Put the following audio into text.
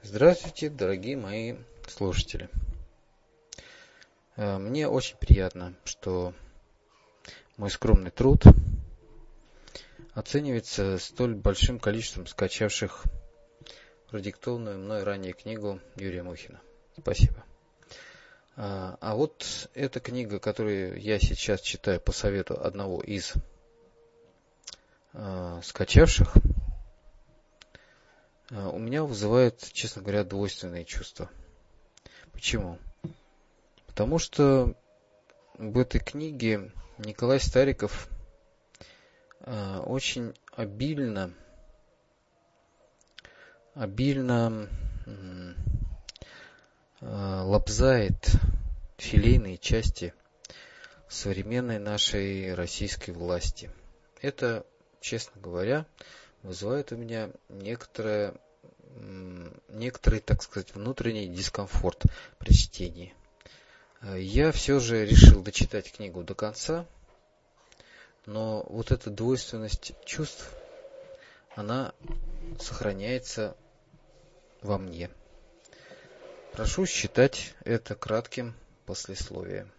Здравствуйте, дорогие мои слушатели. Мне очень приятно, что мой скромный труд оценивается столь большим количеством скачавших продиктованную мной ранее книгу Юрия Мухина. Спасибо. А вот эта книга, которую я сейчас читаю по совету одного из скачавших, у меня вызывает, честно говоря, двойственные чувства. Почему? Потому что в этой книге Николай Стариков очень обильно лобзает филейные части современной нашей российской власти. Это, честно говоря, вызывает у меня некоторый, так сказать, внутренний дискомфорт при чтении. Я все же решил дочитать книгу до конца, но вот эта двойственность чувств, она сохраняется во мне. Прошу считать это кратким послесловием.